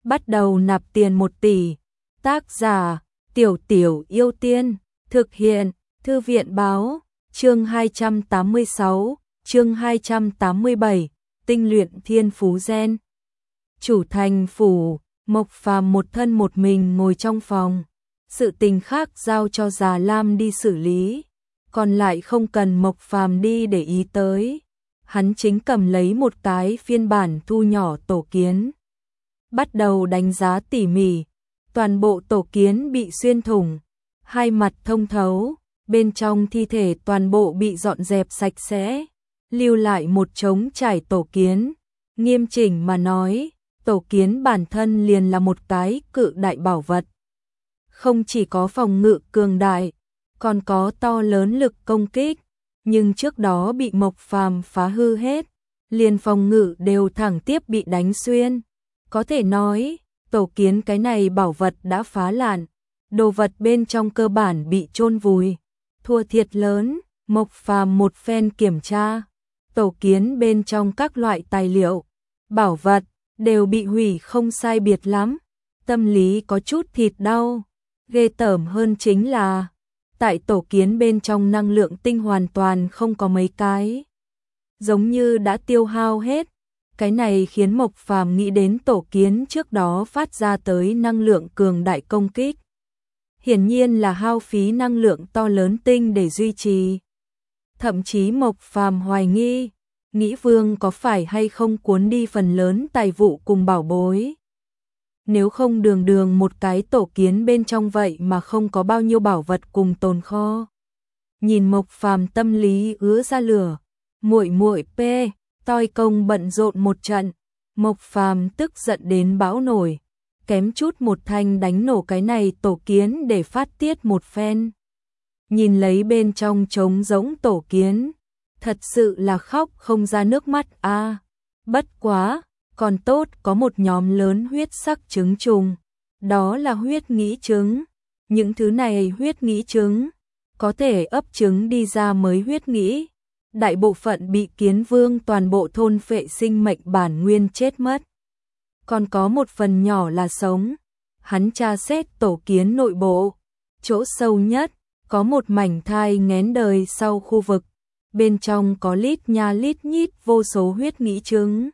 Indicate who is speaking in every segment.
Speaker 1: bắt đầu nạp tiền 1 tỷ. Tác giả: Tiểu Tiểu Yêu Tiên. Thực hiện: Thư viện báo. Chương 286, chương 287, tinh luyện thiên phú gen. Chủ thành phủ, Mộc Phàm một thân một mình ngồi trong phòng. Sự tình khác giao cho Già Lam đi xử lý, còn lại không cần Mộc Phàm đi để ý tới. Hắn chính cầm lấy một cái phiên bản thu nhỏ tổ kiến, bắt đầu đánh giá tỉ mỉ. Toàn bộ tổ kiến bị xuyên thủng, hai mặt thông thấu, bên trong thi thể toàn bộ bị dọn dẹp sạch sẽ, lưu lại một trống trải tổ kiến. Nghiêm chỉnh mà nói, tổ kiến bản thân liền là một cái cự đại bảo vật. Không chỉ có phòng ngự cường đại, còn có to lớn lực công kích, nhưng trước đó bị Mộc Phàm phá hư hết, liền phòng ngự đều thẳng tiếp bị đánh xuyên. Có thể nói, tổ kiến cái này bảo vật đã phá lạn, đồ vật bên trong cơ bản bị chôn vùi, thua thiệt lớn. Mộc Phàm một phen kiểm tra, tổ kiến bên trong các loại tài liệu, bảo vật đều bị hủy không sai biệt lắm, tâm lý có chút thịt đau. Ghê tởm hơn chính là, tại tổ kiến bên trong năng lượng tinh hoàn toàn không có mấy cái, giống như đã tiêu hao hết. Cái này khiến Mộc Phàm nghĩ đến tổ kiến trước đó phát ra tới năng lượng cường đại công kích. Hiển nhiên là hao phí năng lượng to lớn tinh để duy trì. Thậm chí Mộc Phàm hoài nghi, Nghĩ Vương có phải hay không cuốn đi phần lớn tài vụ cùng bảo bối. Nếu không đường đường một cái tổ kiến bên trong vậy mà không có bao nhiêu bảo vật cùng tồn kho. Nhìn Mộc Phàm tâm lý ứa ra lửa, muội muội p, toi công bận rộn một trận, Mộc Phàm tức giận đến bão nổi, kém chút một thanh đánh nổ cái này tổ kiến để phát tiết một phen. Nhìn lấy bên trong trống rỗng tổ kiến, thật sự là khóc không ra nước mắt a. Bất quá, còn tốt có một nhóm lớn huyết sắc trứng trùng, đó là huyết nghĩ trứng. Những thứ này huyết nghĩ trứng có thể ấp trứng đi ra mới huyết nghĩ. Đại bộ phận bị Kiến Vương toàn bộ thôn phệ sinh mệnh bản nguyên chết mất. Còn có một phần nhỏ là sống. Hắn tra xét tổ kiến nội bộ, chỗ sâu nhất có một mảnh thai nghén đời sau khu vực, bên trong có lít nha lít nhít vô số huyết nghĩ trứng.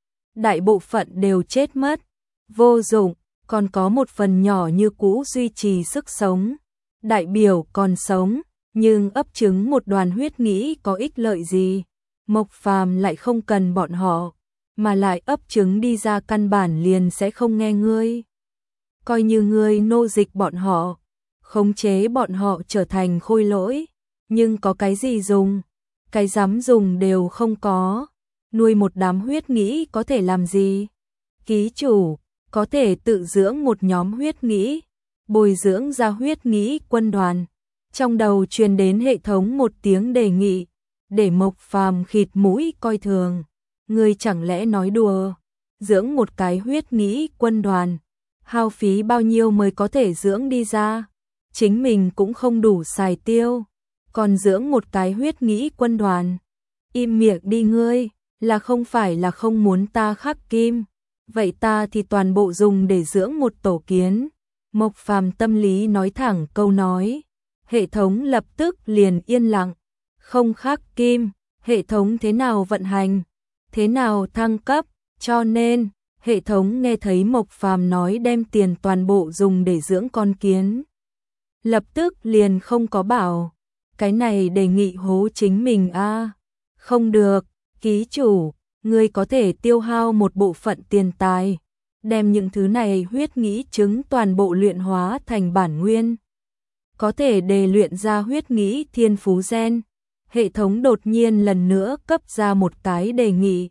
Speaker 1: Đại bộ phận đều chết mất, vô dụng, còn có một phần nhỏ như cũ duy trì sức sống, đại biểu còn sống, nhưng ấp trứng một đoàn huyết nghĩ có ích lợi gì? Mộc Phàm lại không cần bọn họ, mà lại ấp trứng đi ra căn bản liền sẽ không nghe ngươi. Coi như ngươi nô dịch bọn họ, khống chế bọn họ trở thành khôi lỗi, nhưng có cái gì dùng? Cái dám dùng đều không có. Nuôi một đám huyết nghĩ có thể làm gì? Ký chủ có thể tự dưỡng một nhóm huyết nghĩ, bồi dưỡng ra huyết nghĩ quân đoàn. Trong đầu truyền đến hệ thống một tiếng đề nghị, để Mộc Phàm khịt mũi coi thường. Ngươi chẳng lẽ nói đùa? Dưỡng một cái huyết nghĩ quân đoàn, hao phí bao nhiêu mới có thể dưỡng đi ra? Chính mình cũng không đủ xài tiêu, còn dưỡng một cái huyết nghĩ quân đoàn. Im miệng đi ngươi, là không phải là không muốn ta khắc kim, vậy ta thì toàn bộ dùng để dưỡng một tổ kiến. Mộc Phàm tâm lý nói thẳng câu nói, hệ thống lập tức liền yên lặng. Không khắc kim, hệ thống thế nào vận hành, thế nào thăng cấp, cho nên hệ thống nghe thấy Mộc Phàm nói đem tiền toàn bộ dùng để dưỡng con kiến, lập tức liền không có bảo, cái này đề nghị hố chính mình a. Không được, ký chủ, ngươi có thể tiêu hao một bộ phận tiền tài, đem những thứ này huyết nghĩ trứng toàn bộ luyện hóa thành bản nguyên, có thể đề luyện ra huyết nghĩ thiên phú gen. Hệ thống đột nhiên lần nữa cấp ra một cái đề nghị,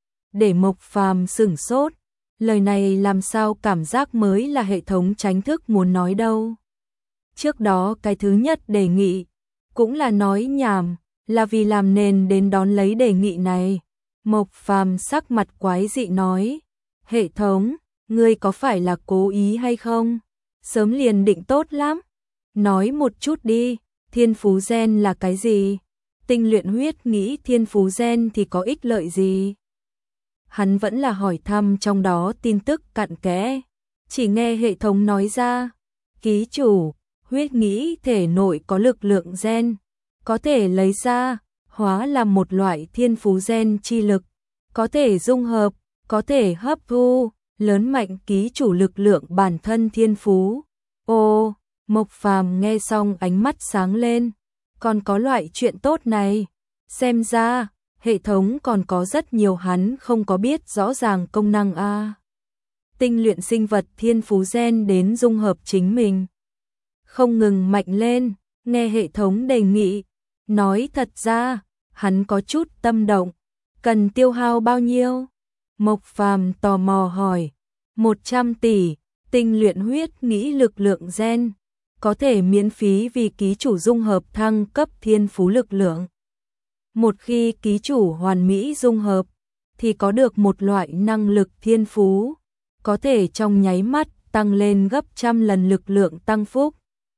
Speaker 1: để Mộc Phàm sửng sốt. Lời này làm sao cảm giác mới là hệ thống tránh thức muốn nói đâu. Trước đó cái thứ nhất đề nghị cũng là nói nhảm, là vì làm nền đến đón lấy đề nghị này. Mộc Phàm sắc mặt quái dị nói, hệ thống, ngươi có phải là cố ý hay không? Sớm liền định tốt lắm. Nói một chút đi, thiên phú gen là cái gì? Tinh luyện huyết nghĩ thiên phú gen thì có ích lợi gì? Hắn vẫn là hỏi thăm trong đó tin tức cặn kẽ. Chỉ nghe hệ thống nói ra, ký chủ, huyết nghĩ thể nội có lực lượng gen, có thể lấy ra, hóa làm một loại thiên phú gen chi lực, có thể dung hợp, có thể hấp thu, lớn mạnh ký chủ lực lượng bản thân thiên phú. Ô, Mộc Phàm nghe xong ánh mắt sáng lên, còn có loại chuyện tốt này, xem ra hệ thống còn có rất nhiều hắn không có biết rõ ràng công năng a. Tinh luyện sinh vật thiên phú gen đến dung hợp chính mình. Không ngừng mạnh lên, nghe hệ thống đề nghị, nói thật ra, hắn có chút tâm động, cần tiêu hao bao nhiêu? Mộc Phàm tò mò hỏi, 100 tỷ, tinh luyện huyết nghĩ lực lượng gen, có thể miễn phí vì ký chủ dung hợp thăng cấp thiên phú lực lượng. Một khi ký chủ hoàn mỹ dung hợp, thì có được một loại năng lực thiên phú, có thể trong nháy mắt tăng lên gấp trăm lần lực lượng tăng phúc.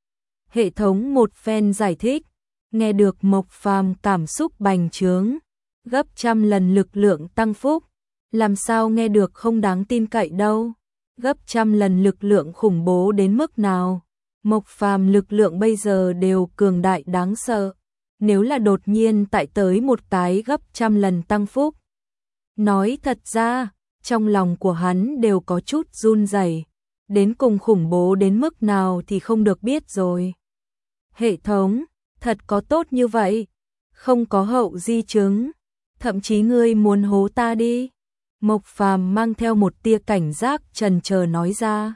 Speaker 1: Hệ thống một phen giải thích, nghe được Mộc Phàm cảm xúc bành trướng, gấp trăm lần lực lượng tăng phúc, làm sao nghe được không đáng tin cậy đâu, gấp trăm lần lực lượng khủng bố đến mức nào. Mộc Phàm lực lượng bây giờ đều cường đại đáng sợ, nếu là đột nhiên tại tới một cái gấp trăm lần tăng phúc. Nói thật ra, trong lòng của hắn đều có chút run rẩy, đến cùng khủng bố đến mức nào thì không được biết rồi. Hệ thống, thật có tốt như vậy, không có hậu di chứng, thậm chí ngươi muốn hố ta đi. Mộc Phàm mang theo một tia cảnh giác chần chờ nói ra.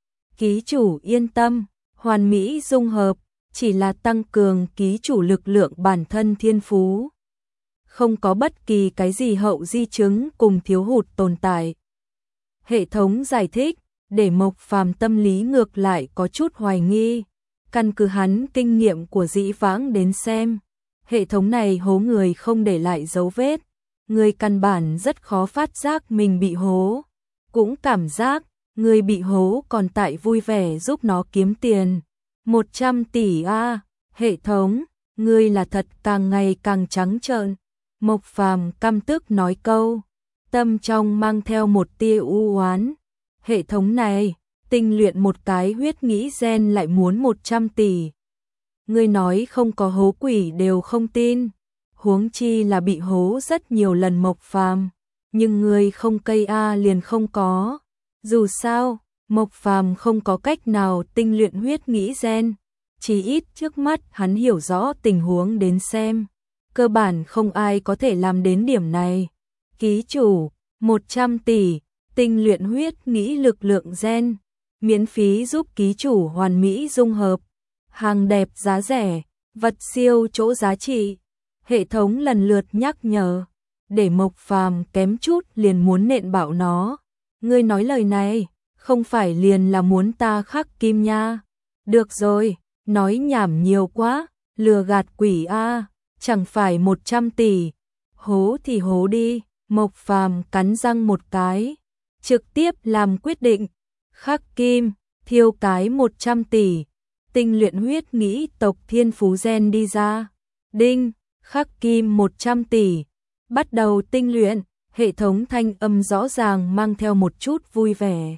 Speaker 1: Ký chủ yên tâm, hoàn mỹ dung hợp, chỉ là tăng cường ký chủ lực lượng bản thân thiên phú. Không có bất kỳ cái gì hậu di chứng cùng thiếu hụt tồn tại. Hệ thống giải thích, để Mộc Phàm tâm lý ngược lại có chút hoài nghi, căn cứ hắn kinh nghiệm của dĩ vãng đến xem, hệ thống này hố người không để lại dấu vết, người căn bản rất khó phát giác mình bị hố, cũng cảm giác người bị hố còn tại vui vẻ giúp nó kiếm tiền. 100 tỷ a, hệ thống, ngươi là thật càng ngày càng trắng trợn. Mộc Phàm căm tức nói câu, tâm trong mang theo một tia u oán. Hệ thống này, tinh luyện một cái huyết nghĩ gen lại muốn 100 tỷ. Ngươi nói không có hố quỷ đều không tin, huống chi là bị hố rất nhiều lần Mộc Phàm, nhưng ngươi không cây a liền không có. Dù sao, Mộc Phàm không có cách nào tinh luyện huyết nghĩ gen, chỉ ít trước mắt hắn hiểu rõ tình huống đến xem, cơ bản không ai có thể làm đến điểm này. Ký chủ, 100 tỷ, tinh luyện huyết nghĩ lực lượng gen, miễn phí giúp ký chủ hoàn mỹ dung hợp, hàng đẹp giá rẻ, vật siêu chỗ giá trị. Hệ thống lần lượt nhắc nhở, để Mộc Phàm kém chút liền muốn nện bạo nó. Ngươi nói lời này, không phải liền là muốn ta khắc kim nha. Được rồi, nói nhảm nhiều quá, lừa gạt quỷ a, chẳng phải 100 tỷ. Hố thì hố đi, Mộc Phàm cắn răng một cái, trực tiếp làm quyết định, khắc kim, thiêu cái 100 tỷ, tinh luyện huyết nghĩ tộc thiên phú gen đi ra. Đinh, khắc kim 100 tỷ, bắt đầu tinh luyện. Hệ thống thanh âm rõ ràng mang theo một chút vui vẻ.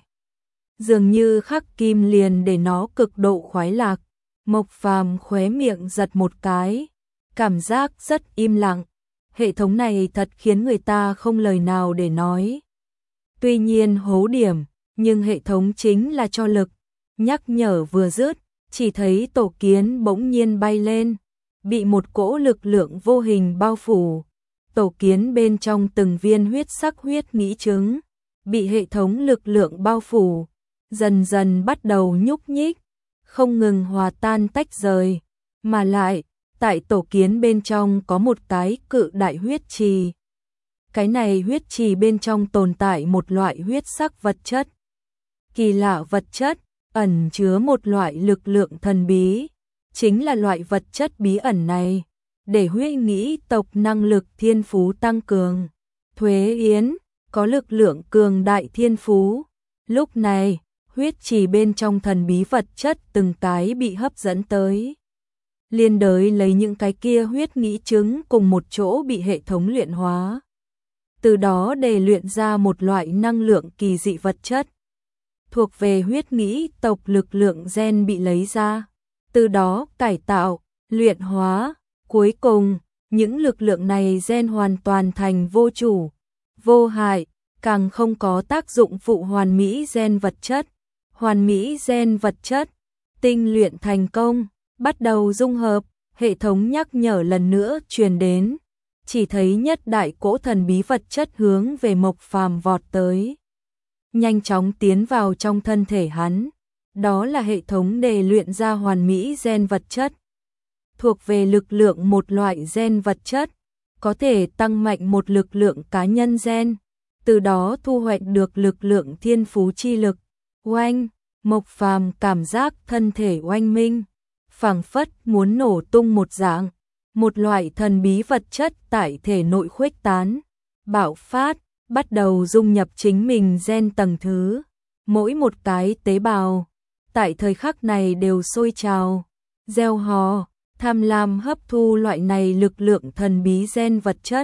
Speaker 1: Dường như khắc kim liền để nó cực độ khoái lạc. Mộc Phàm khóe miệng giật một cái, cảm giác rất im lặng. Hệ thống này thật khiến người ta không lời nào để nói. Tuy nhiên hố điểm, nhưng hệ thống chính là cho lực. Nhắc nhở vừa dứt, chỉ thấy tổ kiến bỗng nhiên bay lên, bị một cỗ lực lượng vô hình bao phủ. Tổ kiến bên trong từng viên huyết sắc huyết nghĩ trứng, bị hệ thống lực lượng bao phủ, dần dần bắt đầu nhúc nhích, không ngừng hòa tan tách rời, mà lại, tại tổ kiến bên trong có một cái cự đại huyết trì. Cái này huyết trì bên trong tồn tại một loại huyết sắc vật chất. Kỳ lạ vật chất, ẩn chứa một loại lực lượng thần bí, chính là loại vật chất bí ẩn này. Để huyết nghĩ tộc năng lực thiên phú tăng cường. Thuế Yến, có lực lượng cường đại thiên phú. Lúc này, huyết trì bên trong thần bí vật chất từng cái bị hấp dẫn tới. Liên đới lấy những cái kia huyết nghĩ trứng cùng một chỗ bị hệ thống luyện hóa. Từ đó để luyện ra một loại năng lượng kỳ dị vật chất. thuộc về huyết nghĩ tộc lực lượng gen bị lấy ra, từ đó cải tạo, luyện hóa, cuối cùng, những lực lượng này gen hoàn toàn thành vô chủ, vô hại, càng không có tác dụng phụ hoàn mỹ gen vật chất. Hoàn mỹ gen vật chất, tinh luyện thành công, bắt đầu dung hợp, hệ thống nhắc nhở lần nữa truyền đến, chỉ thấy nhất đại cỗ thần bí vật chất hướng về Mộc Phàm vọt tới, nhanh chóng tiến vào trong thân thể hắn. Đó là hệ thống để luyện ra hoàn mỹ gen vật chất, thuộc về lực lượng một loại gen vật chất, có thể tăng mạnh một lực lượng cá nhân gen, từ đó thu hoạch được lực lượng thiên phú chi lực. Oanh, Mộc Phàm cảm giác thân thể oanh minh, phảng phất muốn nổ tung một dạng, một loại thần bí vật chất tại thể nội khuếch tán, bạo phát, bắt đầu dung nhập chính mình gen tầng thứ. Mỗi một cái tế bào tại thời khắc này đều sôi trào, gieo hò, tham lam hấp thu loại này lực lượng thần bí gen vật chất.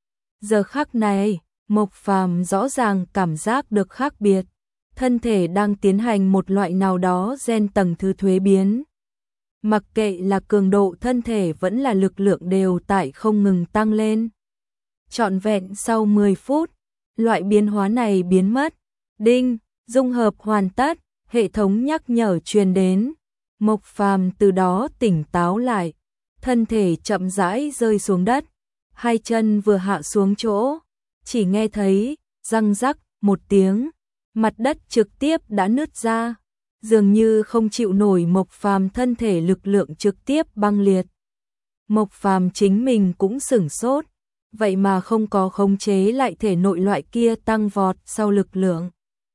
Speaker 1: Giờ khắc này, Mộc Phàm rõ ràng cảm giác được khác biệt, thân thể đang tiến hành một loại nào đó gen tầng thứ thuế biến. Mặc kệ là cường độ thân thể vẫn là lực lượng đều tại không ngừng tăng lên. Trọn vẹn sau 10 phút, loại biến hóa này biến mất. Đinh, dung hợp hoàn tất, hệ thống nhắc nhở truyền đến. Mộc Phàm từ đó tỉnh táo lại, thân thể chậm rãi rơi xuống đất, hai chân vừa hạ xuống chỗ, chỉ nghe thấy răng rắc một tiếng, mặt đất trực tiếp đã nứt ra, dường như không chịu nổi Mộc Phàm thân thể lực lượng trực tiếp băng liệt. Mộc Phàm chính mình cũng sửng sốt, vậy mà không có khống chế lại thể nội loại kia tăng vọt sau lực lượng.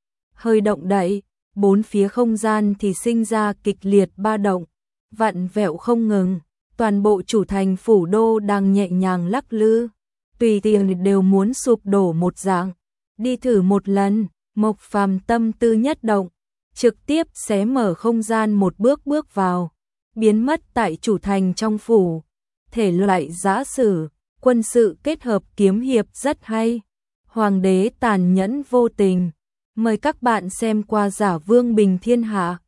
Speaker 1: Hơi động đậy, bốn phía không gian thì sinh ra kịch liệt ba động, vặn vẹo không ngừng, toàn bộ chủ thành phủ đô đang nhẹ nhàng lắc lư, tùy tiện đều muốn sụp đổ một dạng. Đi thử một lần, Mộc Phàm tâm tư nhất động, trực tiếp xé mở không gian một bước bước vào, biến mất tại chủ thành trong phủ. Thể loại giã sử, quân sự kết hợp kiếm hiệp rất hay. Hoàng đế tàn nhẫn vô tình. Mời các bạn xem qua Giả Vương Bình Thiên Hạ.